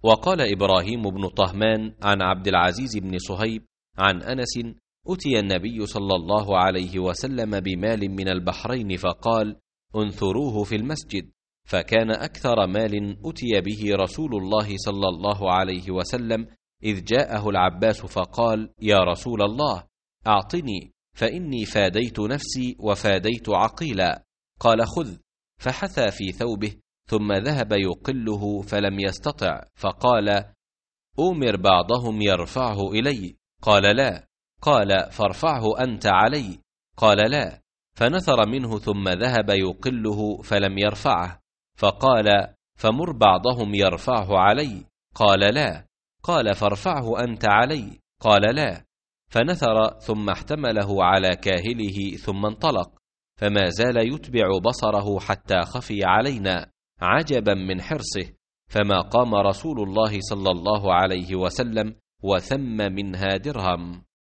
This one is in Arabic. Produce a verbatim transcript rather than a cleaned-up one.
وقال إبراهيم بن طهمان عن عبد العزيز بن صهيب عن أنس: أتي النبي صلى الله عليه وسلم بمال من البحرين فقال: انثروه في المسجد، فكان أكثر مال أتي به رسول الله صلى الله عليه وسلم إذ جاءه العباس فقال: يا رسول الله، أعطني فإني فاديت نفسي وفاديت عقيلا. قال: خذ. فحثى في ثوبه ثم ذهب يقله فلم يستطع، فقال: أمر بعضهم يرفعه إلي. قال: لا. قال: فارفعه أنت علي. قال: لا. فنثر منه ثم ذهب يقله فلم يرفعه، فقال: فمر بعضهم يرفعه علي. قال: لا. قال: فارفعه أنت علي. قال: لا. فنثر ثم احتمله على كاهله ثم انطلق، فما زال يتبع بصره حتى خفي علينا عجبا من حرصه، فما قام رسول الله صلى الله عليه وسلم وثم منها درهم.